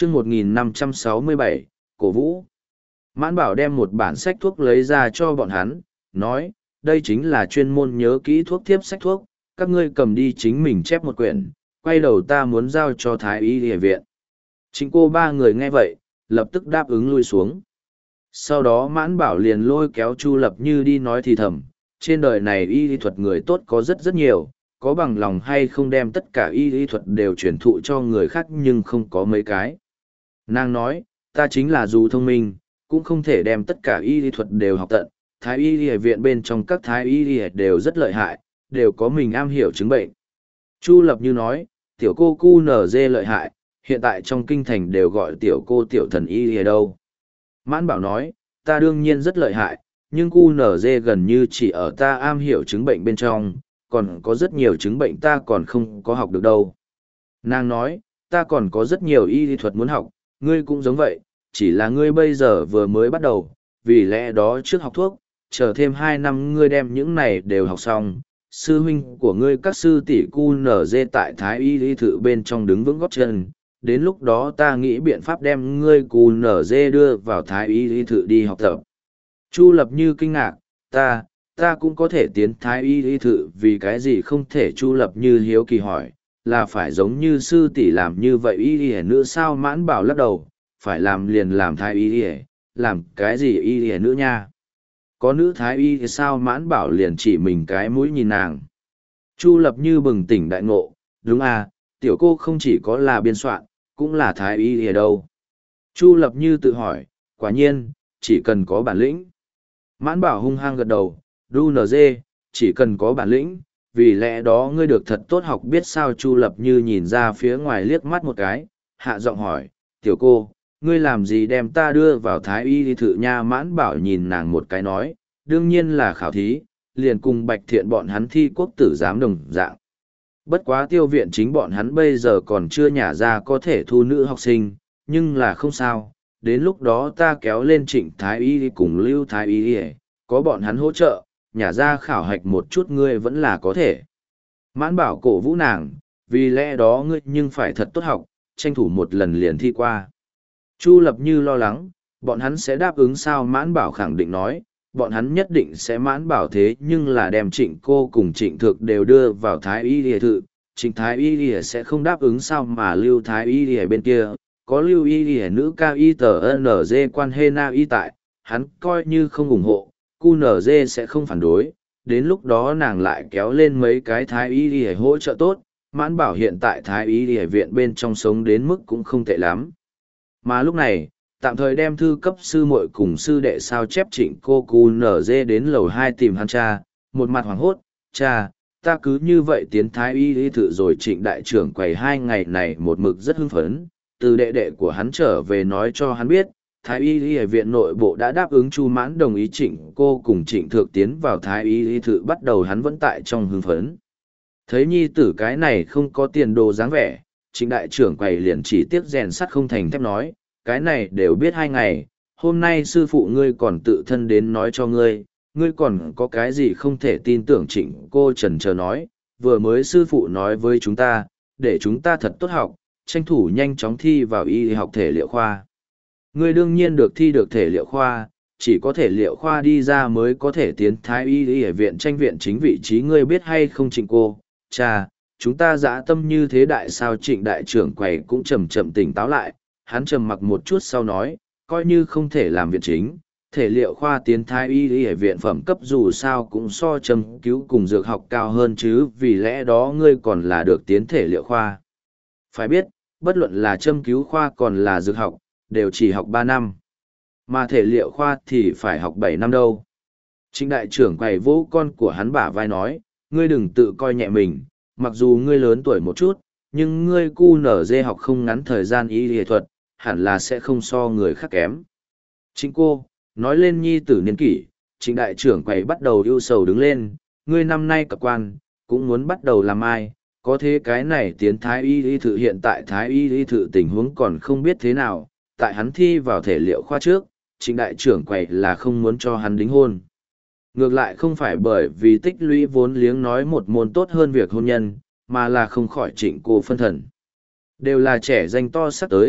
chương 1567, cổ vũ. Mãn Bảo đem một bản sách thuốc lấy ra cho bọn hắn, nói, đây chính là chuyên môn nhớ kỹ thuốc thiếp sách thuốc, các ngươi cầm đi chính mình chép một quyển, quay đầu ta muốn giao cho Thái Y Y viện. Chính cô ba người nghe vậy, lập tức đáp ứng lui xuống. Sau đó Mãn Bảo liền lôi kéo Chu Lập Như đi nói thì thầm, trên đời này y lý thuật người tốt có rất rất nhiều, có bằng lòng hay không đem tất cả y lý thuật đều truyền thụ cho người khác nhưng không có mấy cái. Nàng nói, ta chính là dù thông minh, cũng không thể đem tất cả y lý thuật đều học tận, Thái Y Y viện bên trong các Thái Y Y đều rất lợi hại, đều có mình am hiểu chứng bệnh. Chu Lập Như nói, tiểu cô QNZ lợi hại, hiện tại trong kinh thành đều gọi tiểu cô tiểu thần y ở đâu. Mãn Bảo nói, ta đương nhiên rất lợi hại, nhưng QNZ gần như chỉ ở ta am hiểu chứng bệnh bên trong, còn có rất nhiều chứng bệnh ta còn không có học được đâu. Nàng nói, ta còn có rất nhiều y lý thuật muốn học, ngươi cũng giống vậy, chỉ là ngươi bây giờ vừa mới bắt đầu, vì lẽ đó trước học thuốc, chờ thêm 2 năm ngươi đem những này đều học xong. Sư huynh của ngươi các sư tỷ QNZ tại Thái Y lý thự bên trong đứng vững gót chân, đến lúc đó ta nghĩ biện pháp đem ngươi QNZ đưa vào Thái Y lý thự đi học tập. Chu Lập Như kinh ngạc, ta cũng có thể tiến Thái Y lý thự, vì cái gì không thể? Chu Lập Như hiếu kỳ hỏi, là phải giống như sư tỷ làm như vậy y y nữ sao? Mãn Bảo lắc đầu, phải làm liền làm Thái Y, làm cái gì y nữ nha? Có nữ Thái Y thì sao? Mãn Bảo liền chỉ mình cái mũi nhìn nàng. Chu Lập Như bừng tỉnh đại ngộ, đúng à, tiểu cô không chỉ có là biên soạn, cũng là Thái Y ở đâu. Chu Lập Như tự hỏi, quả nhiên, chỉ cần có bản lĩnh. Mãn Bảo hung hăng gật đầu, đu nz, chỉ cần có bản lĩnh, vì lẽ đó ngươi được thật tốt học biết sao? Chu Lập Như nhìn ra phía ngoài liếc mắt một cái, hạ giọng hỏi, tiểu cô, ngươi làm gì đem ta đưa vào Thái Y lý thự nha? Mãn Bảo nhìn nàng một cái nói, đương nhiên là khảo thí, liền cùng Bạch Thiện bọn hắn thi quốc tử giám đồng dạng. Bất quá Tiêu viện chính bọn hắn bây giờ còn chưa nhả ra có thể thu nữ học sinh, nhưng là không sao, đến lúc đó ta kéo lên Trịnh Thái Y cùng Lưu Thái Y, có bọn hắn hỗ trợ, nhả ra khảo hạch một chút ngươi vẫn là có thể. Mãn Bảo cổ vũ nàng, vì lẽ đó ngươi nhưng phải thật tốt học, tranh thủ một lần liền thi qua. Chu Lập Như lo lắng, bọn hắn sẽ đáp ứng sao? Mãn Bảo khẳng định nói, bọn hắn nhất định sẽ. Mãn Bảo thế nhưng là đem Trịnh cô cùng Trịnh Thược đều đưa vào Thái Y lìa thự, Trịnh Thái Y lìa sẽ không đáp ứng sao? Mà Lưu Thái Y lìa bên kia, có Lưu Y lìa nữ cao y tờ NG quan hê na y tại, hắn coi như không ủng hộ, QNZ sẽ không phản đối, đến lúc đó nàng lại kéo lên mấy cái Thái Y lìa hỗ trợ tốt. Mãn Bảo hiện tại Thái Y lìa viện bên trong sống đến mức cũng không tệ lắm. Mà lúc này, tạm thời đem thư cấp sư muội cùng sư đệ sao chép Trịnh cô QNZ đến lầu 2 tìm hắn cha, một mặt hoảng hốt, cha, ta cứ như vậy tiến Thái Y lý thự rồi. Trịnh đại trưởng quầy 2 ngày này một mực rất hưng phấn, từ đệ đệ của hắn trở về nói cho hắn biết, Thái Y lý viện nội bộ đã đáp ứng Chu Mãn đồng ý Trịnh cô cùng Trịnh Thược tiến vào Thái Y lý thự. Bắt đầu hắn vẫn tại trong hưng phấn. Thấy nhi tử cái này không có tiền đồ dáng vẻ, Trịnh đại trưởng quầy liền chỉ tiếc rèn sắt không thành thép nói, cái này đều biết 2 ngày, hôm nay sư phụ ngươi còn tự thân đến nói cho ngươi, ngươi còn có cái gì không thể tin tưởng? Trịnh cô chần chờ nói, vừa mới sư phụ nói với chúng ta, để chúng ta thật tốt học, tranh thủ nhanh chóng thi vào y học thể liệu khoa. Ngươi đương nhiên được thi được thể liệu khoa, chỉ có thể liệu khoa đi ra mới có thể tiến Thái Y y viện tranh viện chính vị trí, ngươi biết hay không? Trịnh cô, cha, chúng ta dã tâm như thế đại sao? Trịnh đại trưởng quầy cũng chậm chậm tỉnh táo lại, hắn trầm mặc một chút sau nói, coi như không thể làm viện chính, thể liệu khoa tiến Thái Y y viện phẩm cấp dù sao cũng so châm cứu cùng dược học cao hơn chứ, vì lẽ đó ngươi còn là được tiến thể liệu khoa. Phải biết, bất luận là châm cứu khoa còn là dược học, đều chỉ học 3 năm. Mà thể liệu khoa thì phải học 7 năm đâu. Trịnh đại trưởng quầy vỗ con của hắn bả vai nói, ngươi đừng tự coi nhẹ mình, mặc dù ngươi lớn tuổi một chút, nhưng ngươi QNZ học không ngắn thời gian y y thuật, hẳn là sẽ không so người khác kém. Trịnh cô, nói lên nhi tử niên kỷ, Trịnh đại trưởng quầy bắt đầu ưu sầu đứng lên, ngươi năm nay cập quan, cũng muốn bắt đầu làm ai, có thế cái này tiến Thái Y y thự. Hiện tại Thái Y y thự tình huống còn không biết thế nào, tại hắn thi vào thể liệu khoa trước, Trịnh đại trưởng quầy là không muốn cho hắn đính hôn. Ngược lại không phải bởi vì tích lũy vốn liếng nói một môn tốt hơn việc hôn nhân, mà là không khỏi Trịnh cô phân thần. Đều là trẻ danh to sắp tới,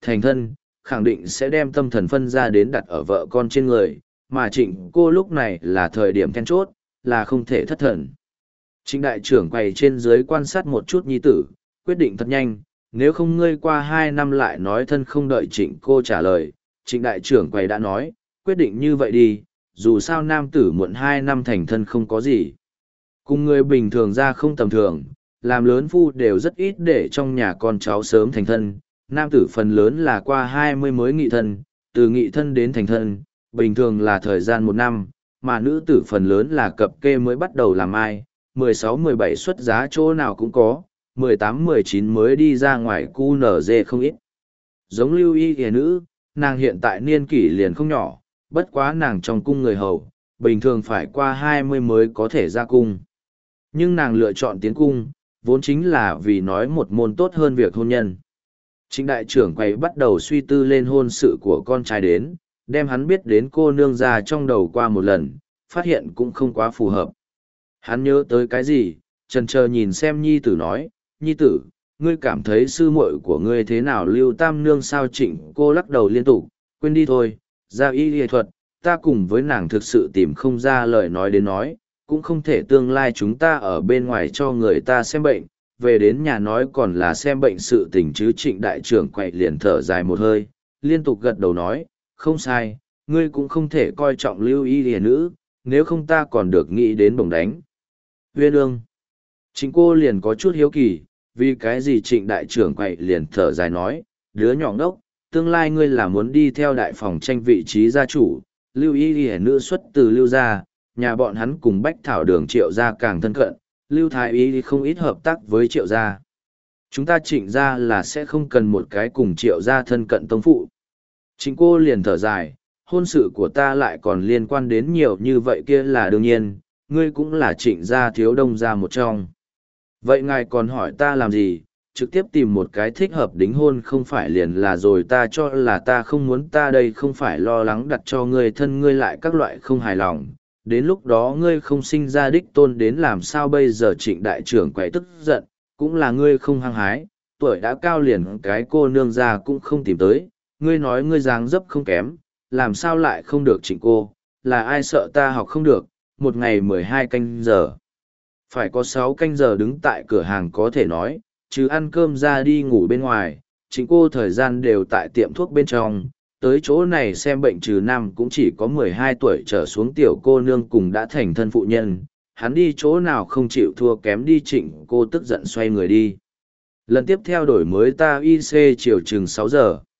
thành thân, khẳng định sẽ đem tâm thần phân ra đến đặt ở vợ con trên người, mà Trịnh cô lúc này là thời điểm then chốt, là không thể thất thần. Trịnh đại trưởng quầy trên dưới quan sát một chút nhi tử, quyết định thật nhanh, nếu không ngươi qua 2 năm lại nói thân không đợi Trịnh cô trả lời. Trịnh đại trưởng quầy đã nói, quyết định như vậy đi, dù sao nam tử muộn 2 năm thành thân không có gì. Cùng người bình thường ra không tầm thường, làm lớn phu đều rất ít để trong nhà con cháu sớm thành thân, nam tử phần lớn là qua 20 mới nghị thân, từ nghị thân đến thành thân, bình thường là thời gian 1 năm, mà nữ tử phần lớn là cập kê mới bắt đầu làm ai, 16-17 xuất giá chỗ nào cũng có, 18-19 mới đi ra ngoài cu nở dê không ít. Giống lưu y kìa nữ, nàng hiện tại niên kỷ liền không nhỏ, bất quá nàng trong cung người hầu, bình thường phải qua 20 mới có thể ra cung. Nhưng nàng lựa chọn tiến cung, vốn chính là vì nói một môn tốt hơn việc hôn nhân. Trịnh đại trưởng quầy bắt đầu suy tư lên hôn sự của con trai đến, đem hắn biết đến cô nương ra trong đầu qua một lần, phát hiện cũng không quá phù hợp. Hắn nhớ tới cái gì, chần chờ nhìn xem nhi tử nói, nhi tử, ngươi cảm thấy sư muội của ngươi thế nào? Lưu Tam Nương sao? Trịnh cô lắc đầu liên tục, quên đi thôi, ra y y thuật, ta cùng với nàng thực sự tìm không ra lời nói đến nói, cũng không thể tương lai chúng ta ở bên ngoài cho người ta xem bệnh, về đến nhà nói còn là xem bệnh sự tình chứ. Trịnh đại trưởng quậy liền thở dài một hơi, liên tục gật đầu nói, không sai, ngươi cũng không thể coi trọng lưu y y nữ, nếu không ta còn được nghĩ đến bổng đánh Uyên ương. Trịnh cô liền có chút hiếu kỳ, vì cái gì trịnh đại trưởng quậy liền thở dài nói, đứa nhỏ ngốc, tương lai ngươi là muốn đi theo đại phòng tranh vị trí gia chủ, lưu y y nữ xuất từ lưu gia, nhà bọn hắn cùng bách thảo đường triệu gia càng thân cận, lưu thái y không ít hợp tác với triệu gia. Chúng ta trịnh gia là sẽ không cần một cái cùng triệu gia thân cận tông phụ. Trịnh cô liền thở dài, hôn sự của ta lại còn liên quan đến nhiều như vậy kia là đương nhiên, ngươi cũng là trịnh gia thiếu đông gia một trong. Vậy ngài còn hỏi ta làm gì, trực tiếp tìm một cái thích hợp đính hôn không phải liền là rồi? Ta cho là ta không muốn, ta đây không phải lo lắng đặt cho ngươi thân ngươi lại các loại không hài lòng, đến lúc đó ngươi không sinh ra đích tôn đến làm sao bây giờ? Trịnh đại trưởng quậy tức giận, cũng là ngươi không hăng hái, tuổi đã cao liền cái cô nương ra cũng không tìm tới, ngươi nói ngươi dáng dấp không kém, làm sao lại không được? Trịnh cô, là ai sợ ta học không được, một ngày 12 canh giờ. Phải có 6 canh giờ đứng tại cửa hàng có thể nói, chứ ăn cơm ra đi ngủ bên ngoài, Trịnh cô thời gian đều tại tiệm thuốc bên trong, tới chỗ này xem bệnh trừ nam cũng chỉ có 12 tuổi trở xuống tiểu cô nương cùng đã thành thân phụ nhân, hắn đi chỗ nào không chịu thua kém đi. Trịnh cô tức giận xoay người đi. Lần tiếp theo đổi mới ta IC chiều chừng 6 giờ.